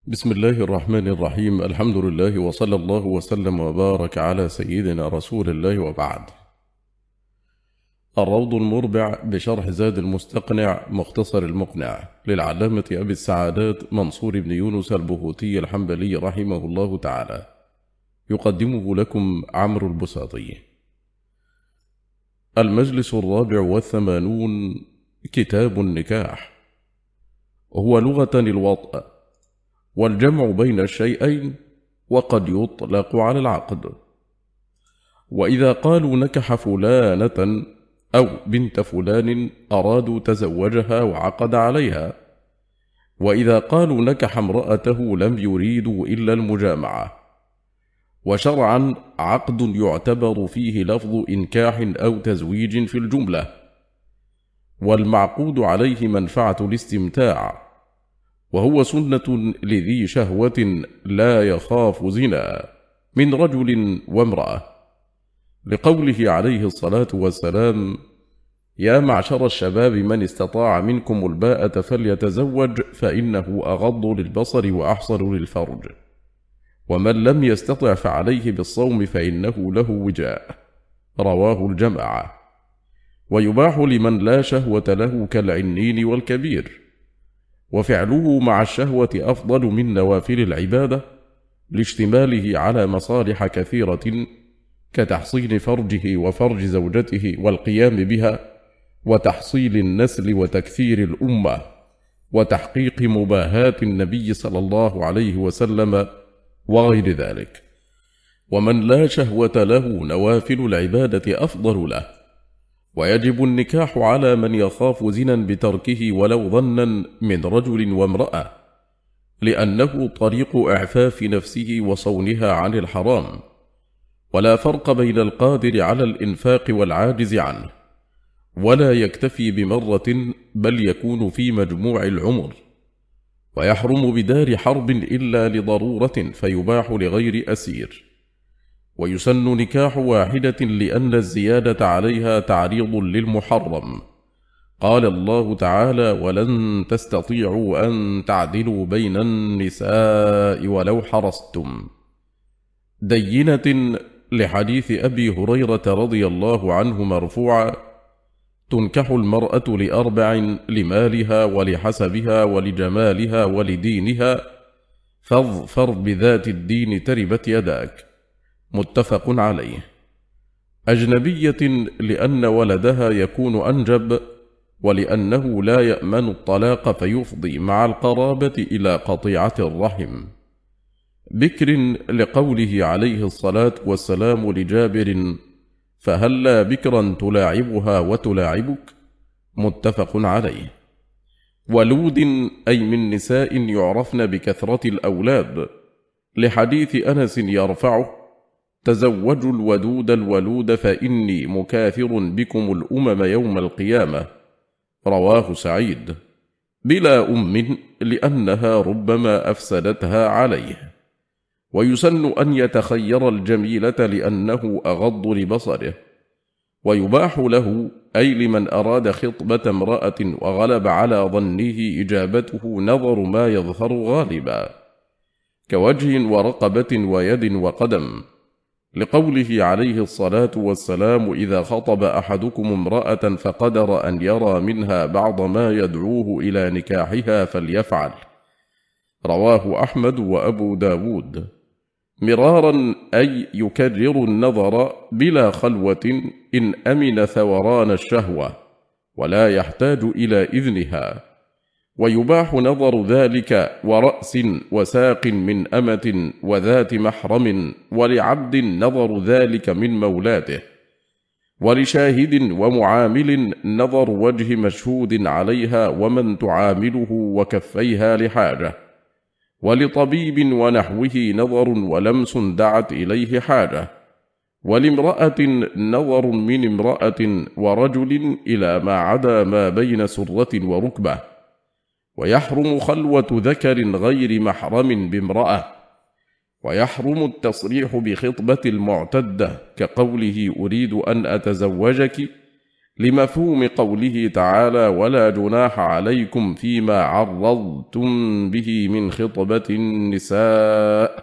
بسم الله الرحمن الرحيم. الحمد لله وصلى الله وسلم وبارك على سيدنا رسول الله، وبعد. الروض المربع بشرح زاد المستقنع مختصر المقنع للعلامة أبي السعادات منصور بن يونس البهوتي الحنبلي رحمه الله تعالى، يقدمه لكم عمرو البساطي. المجلس 84. كتاب النكاح. هو لغة الوطء والجمع بين الشيئين، وقد يطلق على العقد. وإذا قالوا نكح فلانة أو بنت فلان أرادوا تزوجها وعقد عليها، وإذا قالوا نكح امرأته لم يريدوا إلا المجامعة. وشرعا عقد يعتبر فيه لفظ إنكاح أو تزويج في الجملة، والمعقود عليه منفعة الاستمتاع، وهو سنة لذي شهوة لا يخاف زنا من رجل وامرأة، لقوله عليه الصلاة والسلام: يا معشر الشباب من استطاع منكم الباءة فليتزوج فإنه أغض للبصر وأحصن للفرج، ومن لم يستطع فعليه بالصوم فإنه له وجاء. رواه الجماعة. ويباح لمن لا شهوة له كالعنين والكبير، وفعله مع الشهوة أفضل من نوافل العبادة لاشتماله على مصالح كثيرة، كتحصين فرجه وفرج زوجته والقيام بها، وتحصيل النسل وتكثير الأمة، وتحقيق مباهات النبي صلى الله عليه وسلم، وغير ذلك. ومن لا شهوة له نوافل العبادة أفضل له، ويجب النكاح على من يخاف زنا بتركه ولو ظنا من رجل وامرأة، لأنه طريق إعفاف نفسه وصونها عن الحرام، ولا فرق بين القادر على الإنفاق والعاجز عنه، ولا يكتفي بمرة بل يكون في مجموع العمر. ويحرم بدار حرب إلا لضرورة فيباح لغير أسير. ويسن نكاح واحدة لأن الزيادة عليها تعريض للمحرم. قال الله تعالى: ولن تستطيعوا أن تعدلوا بين النساء ولو حرصتم. دينة لحديث أبي هريرة رضي الله عنه مرفوعا: تنكح المرأة لأربع: لمالها ولحسبها ولجمالها ولدينها، فاظفر بذات الدين تربت يداك. متفق عليه. أجنبية لأن ولدها يكون أنجب، ولأنه لا يأمن الطلاق فيفضي مع القرابة إلى قطيعة الرحم. بكر لقوله عليه الصلاة والسلام لجابر: فهلا بكرا تلاعبها وتلاعبك. متفق عليه. ولود أي من نساء يعرفن بكثرة الأولاد، لحديث أنس يرفعه: تزوجوا الودود الولود فإني مكاثر بكم الأمم يوم القيامة. رواه سعيد. بلا أم لأنها ربما أفسدتها عليه. ويسن أن يتخير الجميلة لأنه أغض لبصره. ويباح له أي لمن أراد خطبة امرأة وغلب على ظنه إجابته نظر ما يظهر غالبا، كوجه ورقبة ويد وقدم، لقوله عليه الصلاة والسلام: إذا خطب أحدكم امرأة فقدر أن يرى منها بعض ما يدعوه إلى نكاحها فليفعل. رواه أحمد وأبو داود. مرارا أي يكرر النظر بلا خلوة إن أمن ثوران الشهوة ولا يحتاج إلى إذنها. ويباح نظر ذلك ورأس وساق من أمة وذات محرم، ولعبد نظر ذلك من مولاته، ولشاهد ومعامل نظر وجه مشهود عليها ومن تعامله وكفيها لحاجة، ولطبيب ونحوه نظر ولمس دعت إليه حاجة، ولامرأة نظر من امرأة ورجل إلى ما عدا ما بين سرة وركبة. ويحرم خلوة ذكر غير محرم بامرأة. ويحرم التصريح بخطبة المعتدة، كقوله: أريد أن أتزوجك، لمفهوم قوله تعالى: ولا جناح عليكم فيما عرضتم به من خطبة النساء،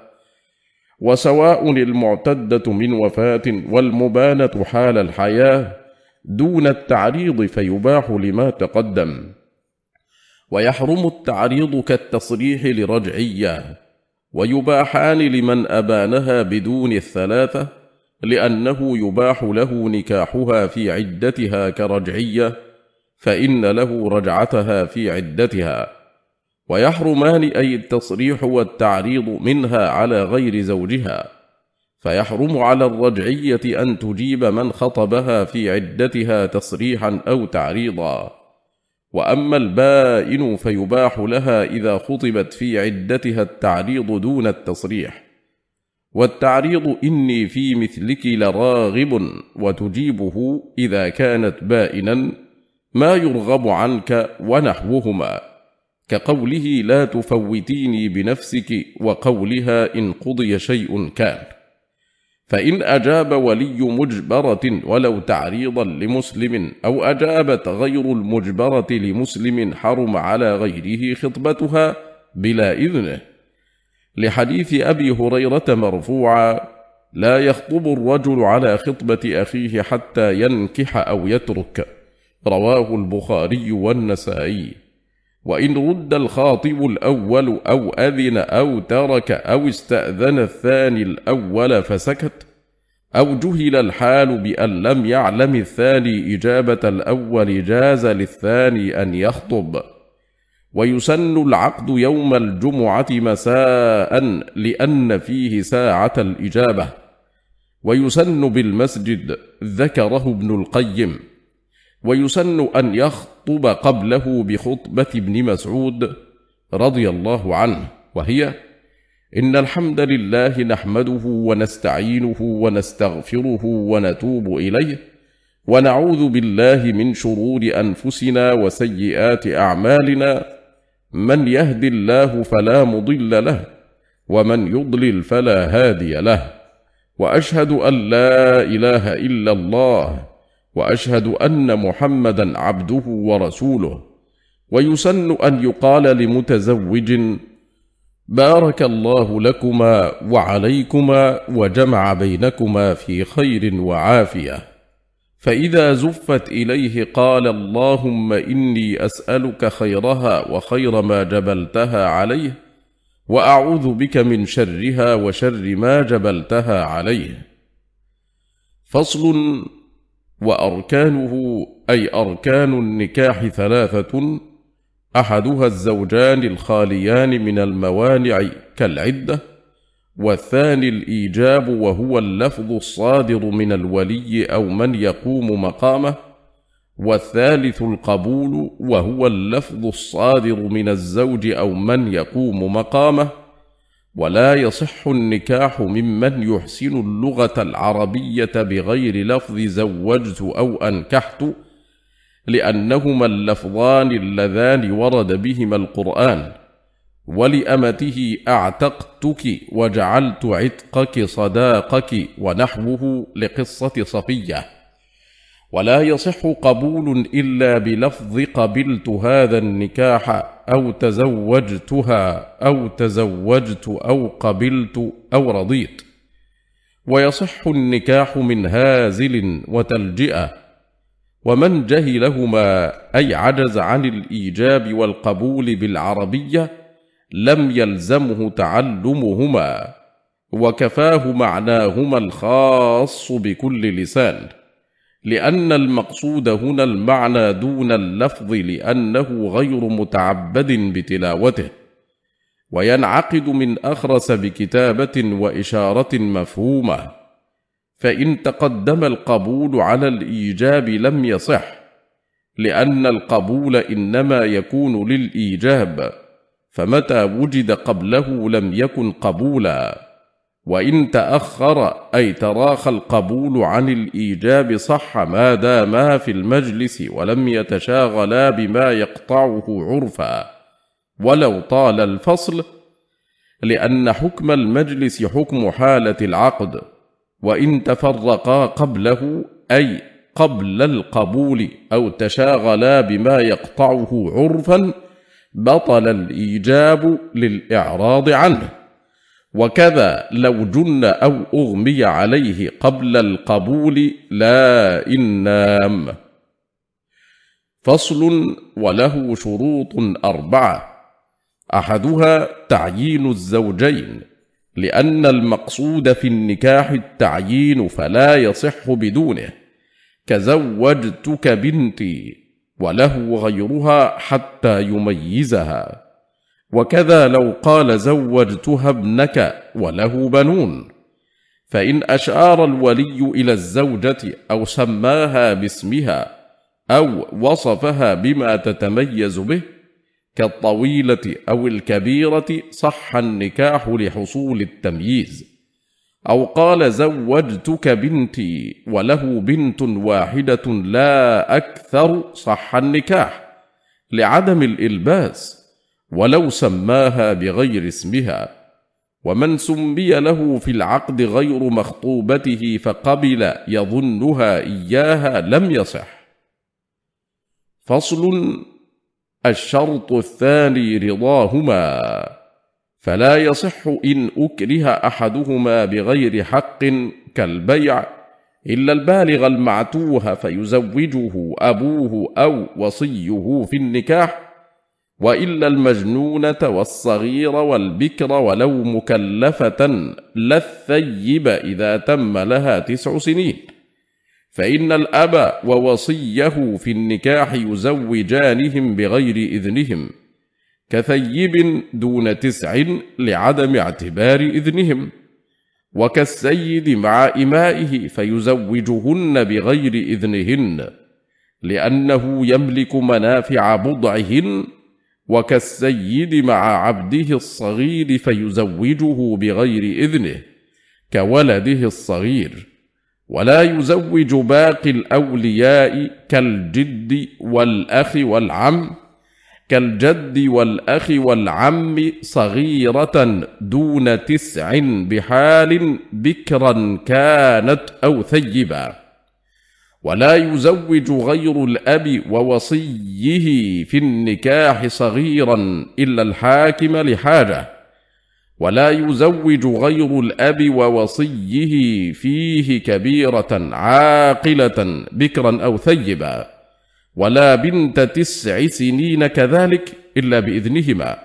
وسواء المعتدة من وفاة والمبانة حال الحياة دون التعريض فيباح لما تقدم. ويحرم التعريض كالتصريح لرجعية، ويباحان لمن أبانها بدون الثلاثة، لأنه يباح له نكاحها في عدتها كرجعية، فإن له رجعتها في عدتها. ويحرمان أي التصريح والتعريض منها على غير زوجها، فيحرم على الرجعية أن تجيب من خطبها في عدتها تصريحا أو تعريضا. وأما البائن فيباح لها إذا خطبت في عدتها التعريض دون التصريح. والتعريض إني في مثلك لراغب، وتجيبه إذا كانت بائنا ما يرغب عنك ونحوهما، كقوله لا تفوتيني بنفسك، وقولها إن قضي شيء كان. فإن أجاب ولي مجبرة ولو تعريضا لمسلم، أو أجابت غير المجبرة لمسلم، حرم على غيره خطبتها بلا إذنه، لحديث أبي هريرة مرفوعا: لا يخطب الرجل على خطبة أخيه حتى ينكح أو يترك، رواه البخاري والنسائي. وإن رد الخاطب الأول أو أذن أو ترك أو استأذن الثاني الأول فسكت، أو جهل الحال بأن لم يعلم الثاني إجابة الأول، جاز للثاني أن يخطب. ويسن العقد يوم الجمعة مساء، لأن فيه ساعة الإجابة. ويسن بالمسجد، ذكره ابن القيم. ويسن أن يخطب قبله بخطبة ابن مسعود رضي الله عنه، وهي: إن الحمد لله نحمده ونستعينه ونستغفره ونتوب إليه، ونعوذ بالله من شرور أنفسنا وسيئات أعمالنا، من يهد الله فلا مضل له، ومن يضلل فلا هادي له، وأشهد أن لا إله إلا الله، وأشهد أن محمدا عبده ورسوله. ويسن أن يقال لمتزوج: بارك الله لكما وعليكما وجمع بينكما في خير وعافية. فإذا زفت إليه قال: اللهم إني أسألك خيرها وخير ما جبلتها عليه، وأعوذ بك من شرها وشر ما جبلتها عليه. فصل. وأركانه، أي أركان النكاح، 3: أحدها الزوجان الخاليان من الموانع كالعدة، والثاني الإيجاب وهو اللفظ الصادر من الولي أو من يقوم مقامه، والثالث القبول وهو اللفظ الصادر من الزوج أو من يقوم مقامه. ولا يصح النكاح ممن يحسن اللغة العربية بغير لفظ زوجت أو أنكحت، لأنهما اللفظان اللذان ورد بهما القرآن: ولأمته أعتقتك وجعلت عتقك صداقك، ونحوه لقصة صفية. ولا يصح قبول إلا بلفظ قبلت هذا النكاح، أو تزوجتها، أو تزوجت، أو قبلت، أو رضيت. ويصح النكاح من هازل وتلجئة. ومن جهلهما، أي عجز عن الإيجاب والقبول بالعربية، لم يلزمه تعلمهما، وكفاه معناهما الخاص بكل لسان، لأن المقصود هنا المعنى دون اللفظ، لأنه غير متعبد بتلاوته. وينعقد من أخرس بكتابة وإشارة مفهومة. فإن تقدم القبول على الإيجاب لم يصح، لأن القبول إنما يكون للإيجاب، فمتى وجد قبله لم يكن قبولا. وإن تأخر، أي تراخى القبول عن الإيجاب، صح ما داما في المجلس ولم يتشاغلا بما يقطعه عرفا، ولو طال الفصل، لأن حكم المجلس حكم حالة العقد. وإن تفرقا قبله، أي قبل القبول أو تشاغلا بما يقطعه عرفا بطل الإيجاب للإعراض عنه، وكذا لو جن أو أغمي عليه قبل القبول لا إن نام. فصل. وله شروط 4: أحدها تعيين الزوجين، لأن المقصود في النكاح التعيين فلا يصح بدونه، كزوجتك بنتي، وله غيرها حتى يميزها. وكذا لو قال زوجتها ابنك وله بنون، فإن أشار الولي إلى الزوجة أو سماها باسمها أو وصفها بما تتميز به كالطويلة أو الكبيرة صح النكاح لحصول التمييز. أو قال زوجتك بنتي وله بنت واحدة لا أكثر صح النكاح لعدم الإلباس، ولو سماها بغير اسمها. ومن سمي له في العقد غير مخطوبته فقبل يظنها إياها لم يصح. فصل. الشرط الثاني رضاهما، فلا يصح إن أكره أحدهما بغير حق كالبيع إلا البالغ المعتوه فيزوجه أبوه أو وصيه في النكاح، وإلا المجنونة والصغير والبكر ولو مكلفة لا الثيب إذا تم لها 9 سنين، فإن الأب ووصيه في النكاح يزوجانهم بغير إذنهم، كثيب دون 9 لعدم اعتبار إذنهم، وكالسيد مع إمائه فيزوجهن بغير إذنهن لأنه يملك منافع بضعهن، وكالسيد مع عبده الصغير فيزوجه بغير إذنه كولده الصغير. ولا يزوج باقي الأولياء كالجد والأخ والعم، كالجد والأخ والعم صغيرة دون 9 بحال بكرا كانت أو ثيبا. ولا يزوج غير الأب ووصيه في النكاح صغيرا إلا الحاكم لحاجة. ولا يزوج غير الأب ووصيه فيه كبيرة عاقلة بكرا أو ثيبا، ولا بنت 9 سنين كذلك إلا بإذنهما،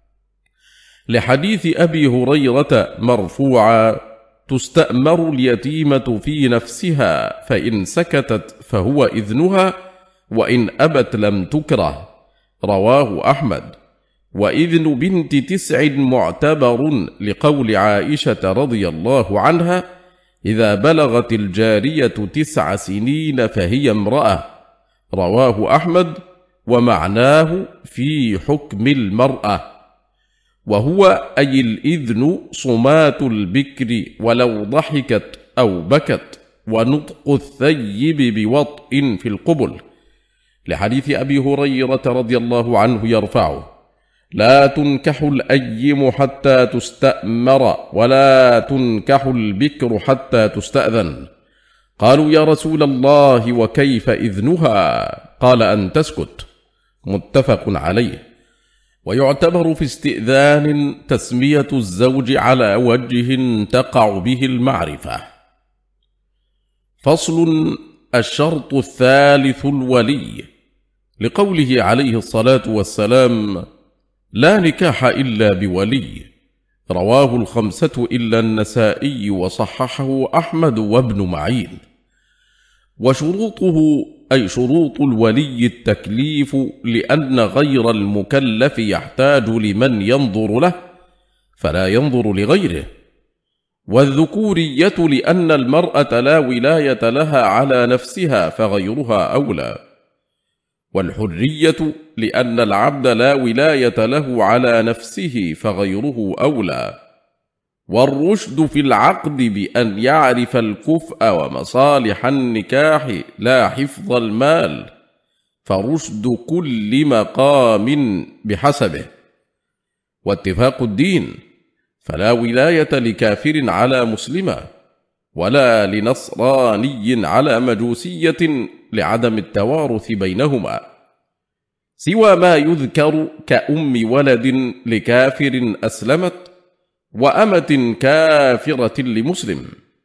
لحديث أبي هريرة مرفوعا: تستأمر اليتيمة في نفسها فإن سكتت فهو إذنها وإن أبت لم تكره. رواه أحمد. وإذن بنت 9 معتبر لقول عائشة رضي الله عنها: إذا بلغت الجارية 9 سنين فهي امرأة. رواه أحمد. ومعناه في حكم المرأة، وهو أي الإذن صمات البكر ولو ضحكت أو بكت، ونطق الثيب بوطء في القبل، لحديث أبي هريرة رضي الله عنه يرفعه: لا تنكح الأيم حتى تستأمر ولا تنكح البكر حتى تستأذن. قالوا: يا رسول الله وكيف إذنها؟ قال: أن تسكت. متفق عليه. ويعتبر في استئذان تسمية الزوج على وجه تقع به المعرفة. فصل. الشرط الثالث الولي، لقوله عليه الصلاة والسلام: لا نكاح إلا بولي. رواه 5 إلا النسائي، وصححه أحمد وابن معين. وشروطه أي شروط الولي التكليف، لأن غير المكلف يحتاج لمن ينظر له فلا ينظر لغيره. والذكورية لأن المرأة لا ولاية لها على نفسها فغيرها أولى. والحرية لأن العبد لا ولاية له على نفسه فغيره أولى. والرشد في العقد بأن يعرف الكفء ومصالح النكاح لا حفظ المال، فرشد كل مقام بحسبه. واتفاق الدين، فلا ولاية لكافر على مسلمة. ولا لنصراني على مجوسية لعدم التوارث بينهما، سوى ما يذكر كأم ولد لكافر أسلمت وأمة كافرة لمسلم.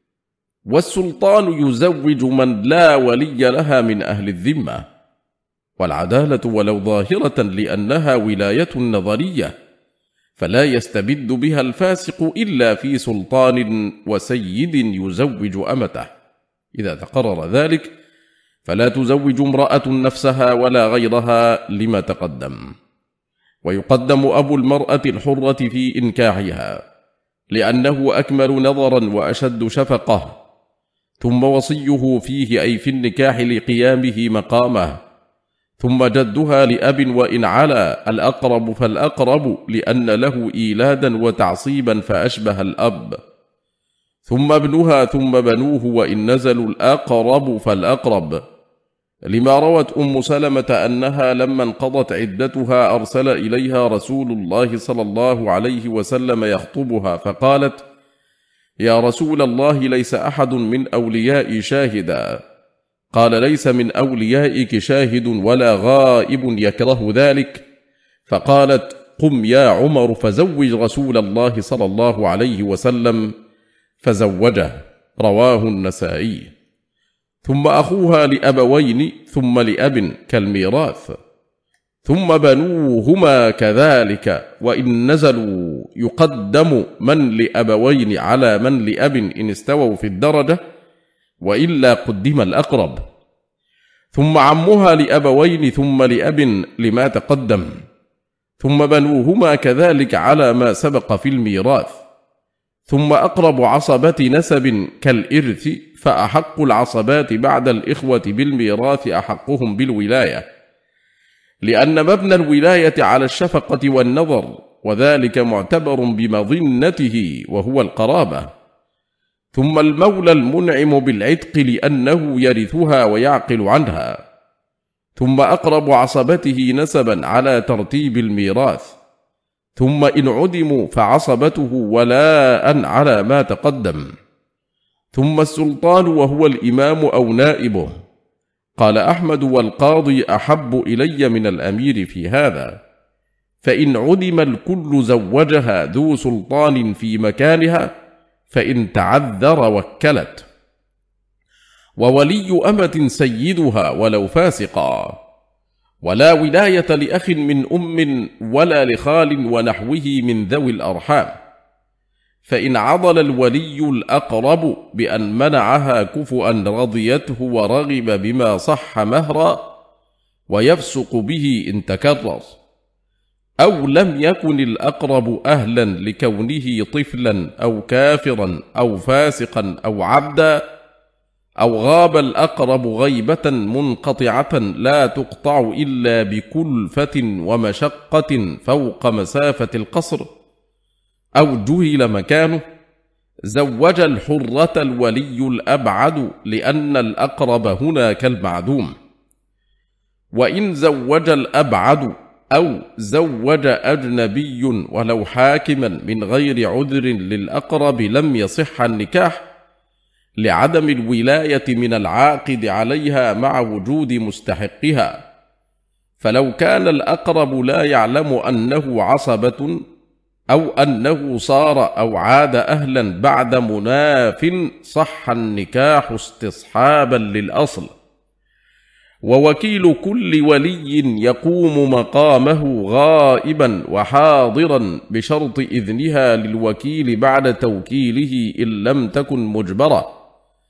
والسلطان يزوج من لا ولي لها من أهل الذمة، والعدالة ولو ظاهرة لأنها ولاية نظرية، فلا يستبد بها الفاسق إلا في سلطان وسيد يزوج أمته. إذا تقرر ذلك فلا تزوج امرأة نفسها ولا غيرها لما تقدم. ويقدم أبو المرأة الحرة في إنكاحها لأنه أكمل نظرا وأشد شفقة، ثم وصيه فيه أي في النكاح لقيامه مقامه، ثم جدها لأب وإن علا الأقرب فالأقرب لأن له إيلادا وتعصيبا فأشبه الأب، ثم ابنها ثم بنوه وإن نزلوا الأقرب فالأقرب، لما روت أم سلمة أنها لما انقضت عدتها أرسل إليها رسول الله صلى الله عليه وسلم يخطبها فقالت: يا رسول الله ليس أحد من أوليائي شاهدا. قال: ليس من أوليائك شاهد ولا غائب يكره ذلك. فقالت: قم يا عمر فزوج رسول الله صلى الله عليه وسلم، فزوجه. رواه النسائي. ثم أخوها لأبوين ثم لأب كالميراث، ثم بنوهما كذلك، وإن نزلوا يقدم من لأبوين على من لأب إن استووا في الدرجة، وإلا قدم الأقرب، ثم عمها لأبوين ثم لأب لما تقدم، ثم بنوهما كذلك على ما سبق في الميراث، ثم أقرب عصبة نسب كالإرث، فأحق العصبات بعد الإخوة بالميراث أحقهم بالولاية، لأن مبنى الولاية على الشفقة والنظر، وذلك معتبر بمظنته وهو القرابة. ثم المولى المنعم بالعتق لأنه يرثها ويعقل عنها، ثم أقرب عصبته نسبا على ترتيب الميراث، ثم إن عدموا فعصبته ولاء على ما تقدم، ثم السلطان وهو الإمام أو نائبه. قال أحمد والقاضي أحب إلي من الأمير في هذا، فإن عدم الكل زوجها ذو سلطان في مكانها، فإن تعذر وكلت. وولي أمة سيدها ولو فاسقا، ولا ولاية لأخ من أم ولا لخال ونحوه من ذوي الأرحام، فإن عضل الولي الأقرب بأن منعها كفؤا رضيته ورغب بما صح مهرا، ويفسق به إن تكرر، أو لم يكن الأقرب أهلا لكونه طفلا أو كافرا أو فاسقا أو عبدا، أو غاب الأقرب غيبة منقطعة لا تقطع إلا بكلفة ومشقة فوق مسافة القصر، أو جهل مكانه، زوج الحرة الولي الأبعد لأن الأقرب هنا كالمعدوم. وإن زوج الأبعد أو زوج أجنبي ولو حاكما من غير عذر للأقرب لم يصح النكاح، لعدم الولاية من العاقد عليها مع وجود مستحقها. فلو كان الأقرب لا يعلم أنه عصبة، أو أنه صار أو عاد أهلا بعد مناف، صح النكاح استصحابا للأصل. ووكيل كل ولي يقوم مقامه غائبا وحاضرا بشرط إذنها للوكيل بعد توكيله إن لم تكن مجبرة.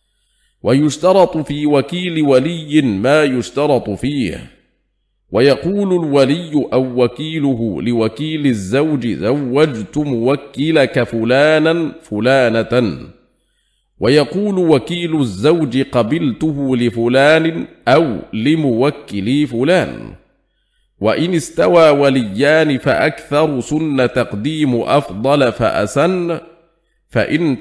ويشترط في وكيل ولي ما يشترط فيه. ويقول الولي أو وكيله لوكيل الزوج: زوجت موكلك فلانا فلانة. ويقول وكيل الزوج: قبلته لفلان أو لموكلي فلان. وإن استوى وليان فأكثر سن تقديم أفضل فأسن، فإن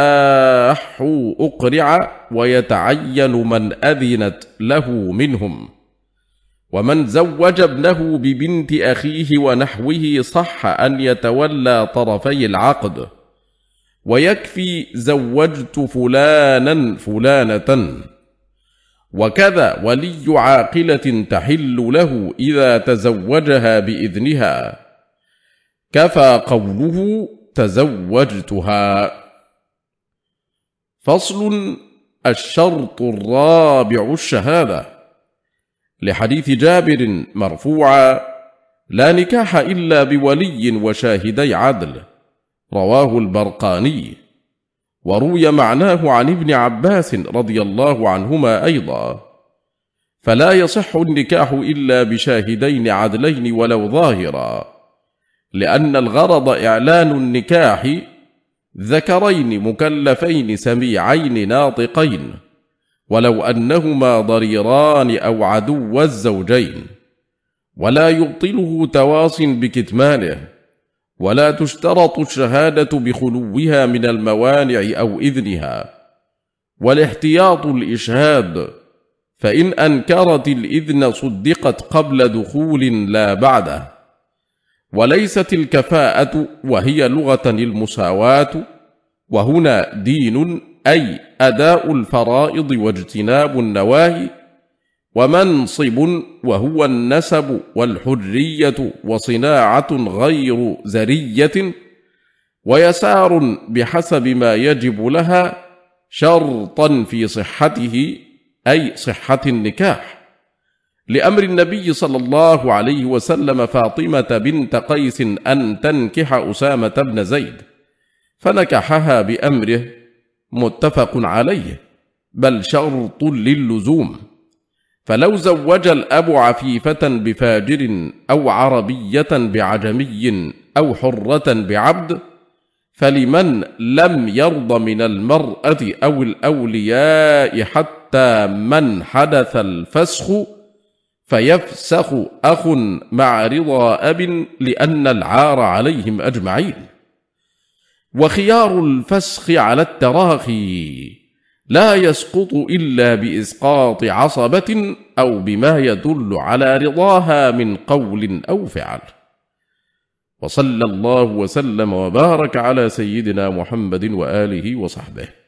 تشاحوا أقرع، ويتعين من أذنت له منهم. ومن زوج ابنه ببنت أخيه ونحوه صح أن يتولى طرفي العقد، ويكفي زوجت فلانا فلانة. وكذا ولي عاقلة تحل له إذا تزوجها بإذنها، كفى قوله تزوجتها. فصل. الشرط الرابع الشهادة، لحديث جابر مرفوعا: لا نكاح إلا بولي وشاهدي عدل، رواه البرقاني. وروي معناه عن ابن عباس رضي الله عنهما أيضا: فلا يصح النكاح إلا بشاهدين عدلين ولو ظاهرا، لأن الغرض إعلان النكاح ذكرين مكلفين سميعين ناطقين، ولو أنهما ضريران أو عدو الزوجين، ولا يبطله تواص بكتمانه، ولا تشترط الشهادة بخلوها من الموانع أو إذنها، والاحتياط الإشهاد، فإن أنكرت الإذن صدقت قبل دخول لا بعده. وليست الكفاءة وهي لغة المساواة، وهنا دين أي أداء الفرائض واجتناب النواهي، ومنصب وهو النسب والحرية وصناعة غير زرية، ويسار بحسب ما يجب لها شرطا في صحته أي صحة النكاح، لأمر النبي صلى الله عليه وسلم فاطمة بنت قيس أن تنكح أسامة بن زيد، فنكحها بأمره، متفق عليه، بل شرط للزوم. فلو زوج الأب عفيفة بفاجر أو عربية بعجمي أو حرة بعبد، فلمن لم يرض من المرأة أو الأولياء حتى من حدث الفسخ فيفسخ أخ مع رضا أب، لأن العار عليهم أجمعين. وخيار الفسخ على التراخي لا يسقط إلا بإسقاط عصبة أو بما يدل على رضاها من قول أو فعل. وصلى الله وسلم وبارك على سيدنا محمد وآله وصحبه.